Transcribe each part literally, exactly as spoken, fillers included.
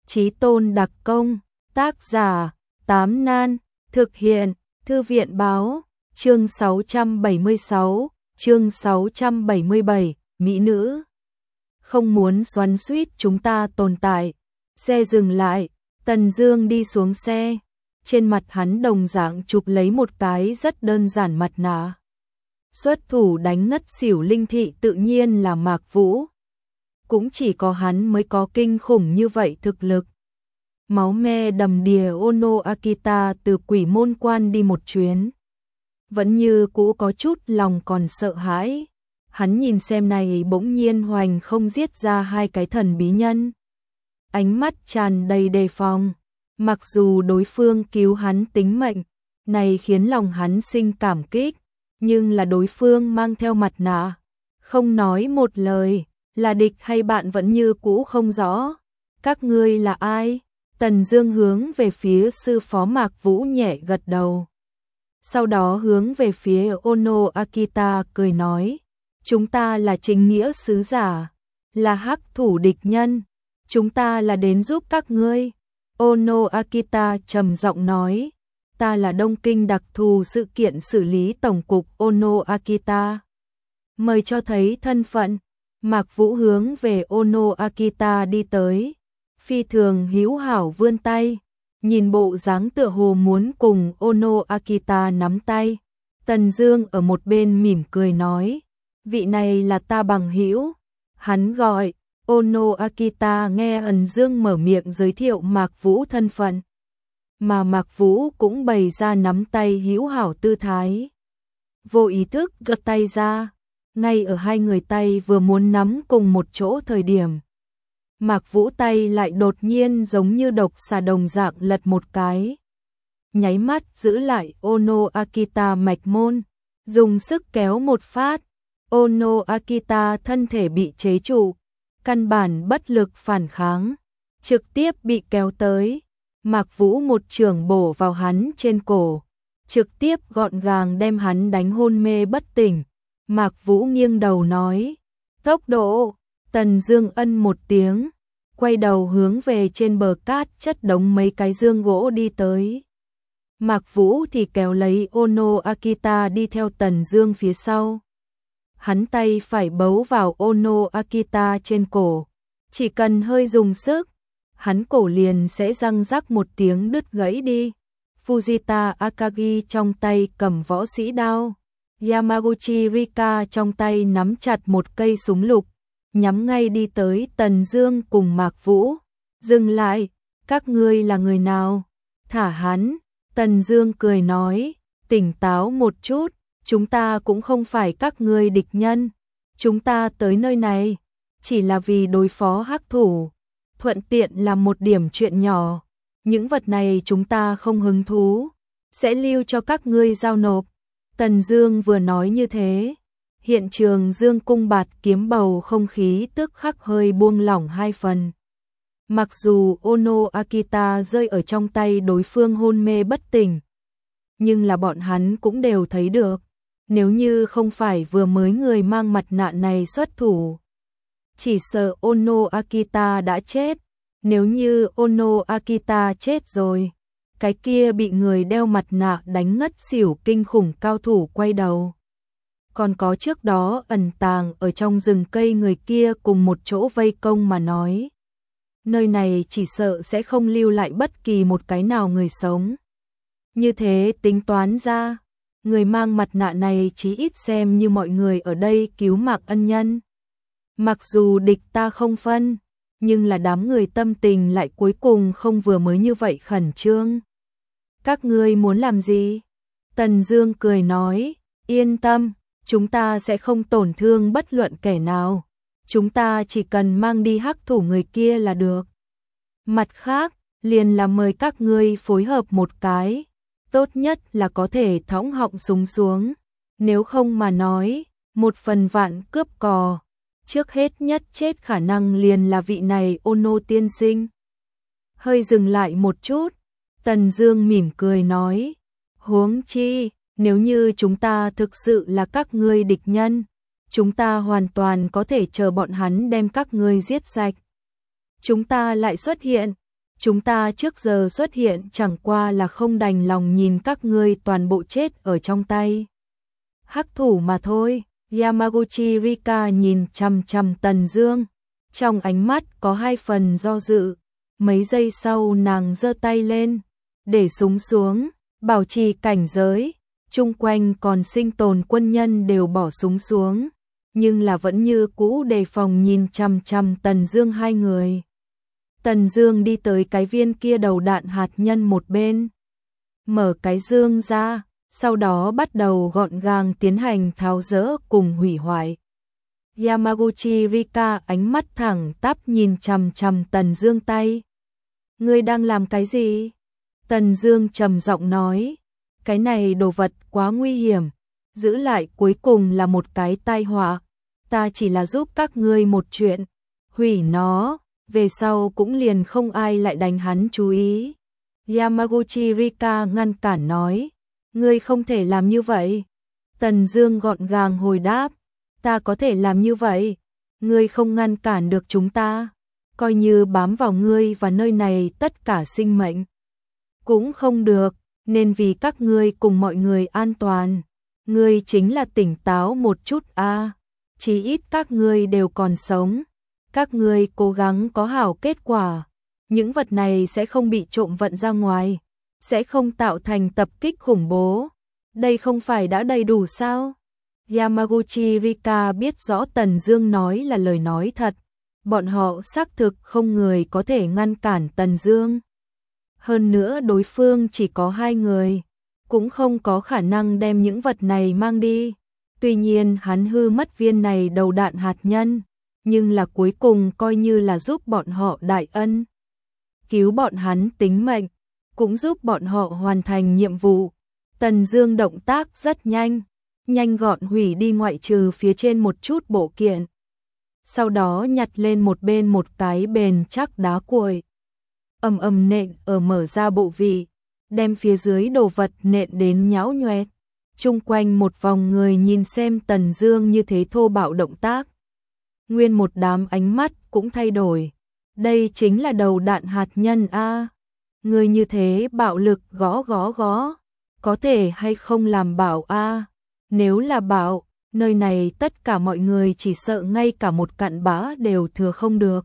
Chí tôn đặc công, tác giả, Tám Nan, thực hiện, Thư viện báo, chương sáu trăm bảy mươi sáu, chương sáu trăm bảy mươi bảy, Mỹ nữ. Không muốn xoắn xuýt chúng ta tồn tại. Xe dừng lại, Tần Dương đi xuống xe. Trên mặt hắn đồng dạng chụp lấy một cái rất đơn giản mặt nạ. Xuất thủ đánh ngất xỉu Linh Thị tự nhiên là Mạc Vũ. Cũng chỉ có hắn mới có kinh khủng như vậy thực lực. Máu me đầm đìa Ono Akita từ quỷ môn quan đi một chuyến. Vẫn như cũ có chút lòng còn sợ hãi. Hắn nhìn xem này bỗng nhiên hoành không giết ra hai cái thần bí nhân. Ánh mắt tràn đầy đề phòng. Mặc dù đối phương cứu hắn tính mệnh, này khiến lòng hắn sinh cảm kích, nhưng là đối phương mang theo mặt nạ, không nói một lời, là địch hay bạn vẫn như cũ không rõ. Các ngươi là ai? Tần Dương hướng về phía sư phó Mạc Vũ nhẹ gật đầu. Sau đó hướng về phía Ono Akita cười nói, chúng ta là chính nghĩa sứ giả, là hắc thủ địch nhân, chúng ta là đến giúp các ngươi. Ono Akita trầm giọng nói, ta là Đông Kinh đặc thù sự kiện xử lý tổng cục Ono Akita. Mời cho thấy thân phận. Mạc Vũ hướng về Ono Akita đi tới, phi thường hữu hảo vươn tay, nhìn bộ dáng tựa hồ muốn cùng Ono Akita nắm tay. Tần Dương ở một bên mỉm cười nói, vị này là ta bằng hữu. Hắn gọi. Ono Akita nghe Ân Dương mở miệng giới thiệu Mạc Vũ thân phận, mà Mạc Vũ cũng bày ra nắm tay hữu hảo tư thái. Vô ý thức gật tay ra, ngay ở hai người tay vừa muốn nắm cùng một chỗ thời điểm, Mạc Vũ tay lại đột nhiên giống như độc xà đồng dạng lật một cái, nháy mắt giữ lại Ono Akita mạch môn, dùng sức kéo một phát, Ono Akita thân thể bị chế trụ, căn bản bất lực phản kháng, trực tiếp bị kéo tới. Mạc Vũ một chưởng bổ vào hắn trên cổ, trực tiếp gọn gàng đem hắn đánh hôn mê bất tỉnh. Mạc Vũ nghiêng đầu nói, tốc độ. Tần Dương ân một tiếng, quay đầu hướng về trên bờ cát chất đống mấy cái dương gỗ đi tới. Mạc Vũ thì kéo lấy Ono Akita đi theo Tần Dương phía sau. Hắn tay phải bấu vào Ono Akita trên cổ, chỉ cần hơi dùng sức, hắn cổ liền sẽ răng rắc một tiếng đứt gãy đi. Fujita Akagi trong tay cầm võ sĩ đao, Yamaguchi Rika trong tay nắm chặt một cây súng lục, nhắm ngay đi tới Tần Dương cùng Mạc Vũ. Dừng lại, các ngươi là người nào? Thả hắn. Tần Dương cười nói, tỉnh táo một chút, chúng ta cũng không phải các ngươi địch nhân, chúng ta tới nơi này chỉ là vì đối phó hắc thủ, thuận tiện làm một điểm chuyện nhỏ, những vật này chúng ta không hứng thú, sẽ lưu cho các ngươi giao nộp. Tần Dương vừa nói như thế, hiện trường dương cung bạt kiếm bầu không khí tức khắc hơi buông lỏng hai phần. Mặc dù Ono Akita rơi ở trong tay đối phương hôn mê bất tỉnh, nhưng là bọn hắn cũng đều thấy được, nếu như không phải vừa mới người mang mặt nạ này xuất thủ, chỉ sợ Ono Akita đã chết. Nếu như Ono Akita chết rồi, cái kia bị người đeo mặt nạ đánh ngất xỉu kinh khủng cao thủ quay đầu. Còn có trước đó ẩn tàng ở trong rừng cây người kia cùng một chỗ vây công mà nói, nơi này chỉ sợ sẽ không lưu lại bất kỳ một cái nào người sống. Như thế tính toán ra, người mang mặt nạ này chí ít xem như mọi người ở đây cứu Mạc ân nhân. Mặc dù địch ta không phân, nhưng là đám người tâm tình lại cuối cùng không vừa mới như vậy khẩn trương. Các ngươi muốn làm gì? Tần Dương cười nói, yên tâm, chúng ta sẽ không tổn thương bất luận kẻ nào, chúng ta chỉ cần mang đi hắc thủ người kia là được. Mặt khác, liền là mời các ngươi phối hợp một cái, tốt nhất là có thể thõng họng súng xuống, nếu không mà nói, một phần vạn cướp cò, trước hết nhất chết khả năng liền là vị này Ono tiên sinh. Hơi dừng lại một chút, Tần Dương mỉm cười nói, huống chi, nếu như chúng ta thực sự là các ngươi địch nhân, chúng ta hoàn toàn có thể chờ bọn hắn đem các ngươi giết sạch. Chúng ta lại xuất hiện, chúng ta trước giờ xuất hiện chẳng qua là không đành lòng nhìn các ngươi toàn bộ chết ở trong tay hắc thủ mà thôi. Yamaguchi Rika nhìn chằm chằm Tần Dương, trong ánh mắt có hai phần do dự. Mấy giây sau nàng giơ tay lên, để súng xuống, bảo trì cảnh giới. Chung quanh còn sinh tồn quân nhân đều bỏ súng xuống, nhưng là vẫn như cũ đề phòng nhìn chằm chằm Tần Dương hai người. Tần Dương đi tới cái viên kia đầu đạn hạt nhân một bên, mở cái dương ra, sau đó bắt đầu gọn gàng tiến hành tháo dỡ cùng hủy hoại. Yamaguchi Rika ánh mắt thẳng tắp nhìn chằm chằm Tần Dương tay. Ngươi đang làm cái gì? Tần Dương trầm giọng nói, cái này đồ vật quá nguy hiểm, giữ lại cuối cùng là một cái tai họa. Ta chỉ là giúp các ngươi một chuyện, hủy nó, về sau cũng liền không ai lại đánh hắn chú ý. Yamaguchi Rika ngăn cản nói, ngươi không thể làm như vậy. Tần Dương gọn gàng hồi đáp, ta có thể làm như vậy, ngươi không ngăn cản được chúng ta, coi như bám vào ngươi và nơi này tất cả sinh mệnh cũng không được, nên vì các ngươi cùng mọi người an toàn, ngươi chính là tỉnh táo một chút a, à. Chí ít các ngươi đều còn sống, các ngươi cố gắng có hảo kết quả, những vật này sẽ không bị trộm vận ra ngoài, sẽ không tạo thành tập kích khủng bố. Đây không phải đã đầy đủ sao? Yamaguchi Rika biết rõ Tần Dương nói là lời nói thật, bọn họ xác thực không người có thể ngăn cản Tần Dương. Hơn nữa đối phương chỉ có hai người, cũng không có khả năng đem những vật này mang đi. Tuy nhiên hắn hư mất viên này đầu đạn hạt nhân, nhưng là cuối cùng coi như là giúp bọn họ đại ân, cứu bọn hắn tính mệnh, cũng giúp bọn họ hoàn thành nhiệm vụ. Tần Dương động tác rất nhanh, nhanh gọn hủy đi ngoại trừ phía trên một chút bộ kiện. Sau đó nhặt lên một bên một cái bền chắc đá cuội, ầm ầm nện ở mở ra bộ vị, đem phía dưới đồ vật nện đến nhão nhoét. Chung quanh một vòng người nhìn xem Tần Dương như thế thô bạo động tác, nguyên một đám ánh mắt cũng thay đổi. Đây chính là đầu đạn hạt nhân a, người như thế bạo lực gõ gõ gõ, có thể hay không làm bạo a? Nếu là bạo, nơi này tất cả mọi người chỉ sợ ngay cả một cặn bã đều thừa không được.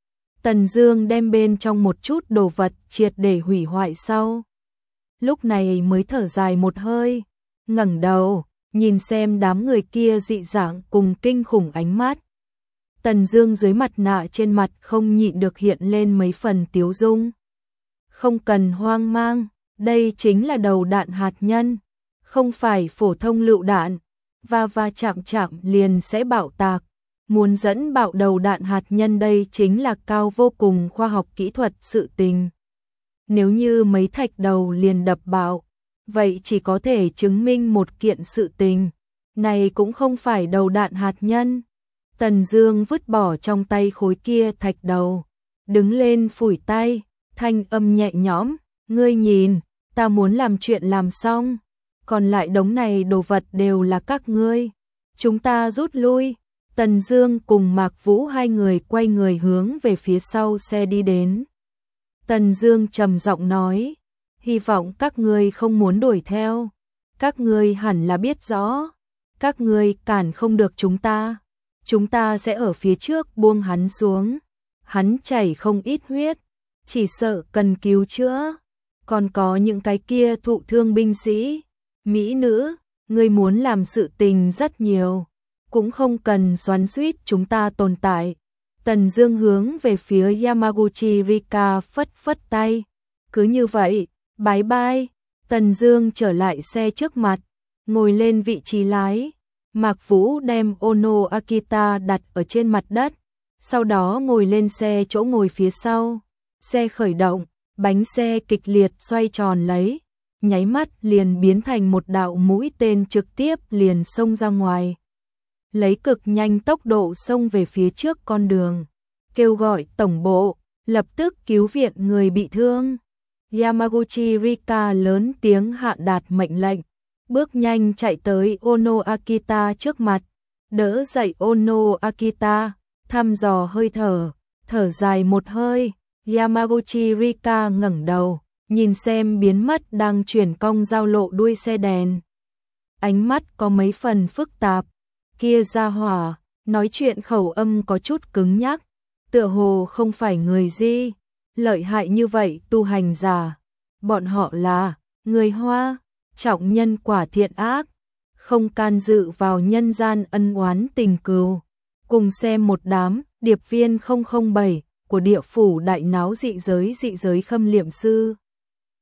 Tần Dương đem bên trong một chút đồ vật triệt để hủy hoại sau, lúc này mới thở dài một hơi, ngẩng đầu, nhìn xem đám người kia dị dạng cùng kinh khủng ánh mắt. Tần Dương dưới mặt nạ trên mặt không nhịn được hiện lên mấy phần tiếu dung. Không cần hoang mang, đây chính là đầu đạn hạt nhân, không phải phổ thông lựu đạn, và va chạm chạm liền sẽ bạo tạc. Muốn dẫn bạo đầu đạn hạt nhân đây chính là cao vô cùng khoa học kỹ thuật sự tình. Nếu như mấy thạch đầu liền đập bạo, vậy chỉ có thể chứng minh một kiện sự tình, này cũng không phải đầu đạn hạt nhân. Tần Dương vứt bỏ trong tay khối kia thạch đầu, đứng lên phủi tay, thanh âm nhẹ nhõm, ngươi nhìn, ta muốn làm chuyện làm xong, còn lại đống này đồ vật đều là các ngươi, chúng ta rút lui. Tần Dương cùng Mạc Vũ hai người quay người hướng về phía sau xe đi đến. Tần Dương trầm giọng nói, hy vọng các ngươi không muốn đuổi theo, các ngươi hẳn là biết rõ, các ngươi cản không được chúng ta, chúng ta sẽ ở phía trước buông hắn xuống, hắn chảy không ít huyết, chỉ sợ cần cứu chữa, còn có những cái kia thụ thương binh sĩ, mỹ nữ, ngươi muốn làm sự tình rất nhiều, cũng không cần xoắn xuýt chúng ta tồn tại. Tần Dương hướng về phía Yamaguchi Rika phất phất tay, cứ như vậy, bye bye. Tần Dương trở lại xe trước mặt, ngồi lên vị trí lái. Mạc Vũ đem Ono Akita đặt ở trên mặt đất, sau đó ngồi lên xe chỗ ngồi phía sau. Xe khởi động, bánh xe kịch liệt xoay tròn lấy, nháy mắt liền biến thành một đạo mũi tên trực tiếp liền xông ra ngoài. Lấy cực nhanh tốc độ xông về phía trước con đường, kêu gọi tổng bộ, lập tức cứu viện người bị thương. Yamaguchi Rika lớn tiếng hạ đạt mệnh lệnh, bước nhanh chạy tới Ono Akita trước mặt, đỡ dậy Ono Akita, thăm dò hơi thở, thở dài một hơi. Yamaguchi Rika ngẩng đầu, nhìn xem biến mất đang chuyển cong giao lộ đuôi xe đèn. Ánh mắt có mấy phần phức tạp, kia ra hỏa, nói chuyện khẩu âm có chút cứng nhắc, tựa hồ không phải người Di, lợi hại như vậy tu hành giả. Bọn họ là người Hoa, trọng nhân quả thiện ác, không can dự vào nhân gian ân oán tình cừu. Cùng xem một đám điệp viên không không bảy của địa phủ đại náo dị giới dị giới khâm liệm sư.